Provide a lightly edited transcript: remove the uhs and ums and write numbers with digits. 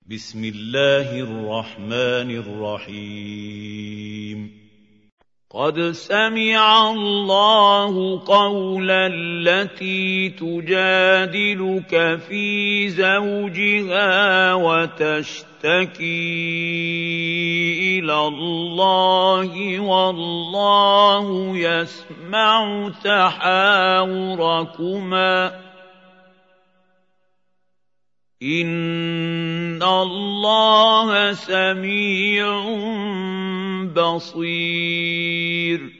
بسم الله الرحمن الرحيم قد سمع الله قول التي تجادلك في زوجها وتشتكي إلى الله والله يسمع تحاوركما إِنَّ اللَّهَ سَمِيعٌ بَصِيرٌ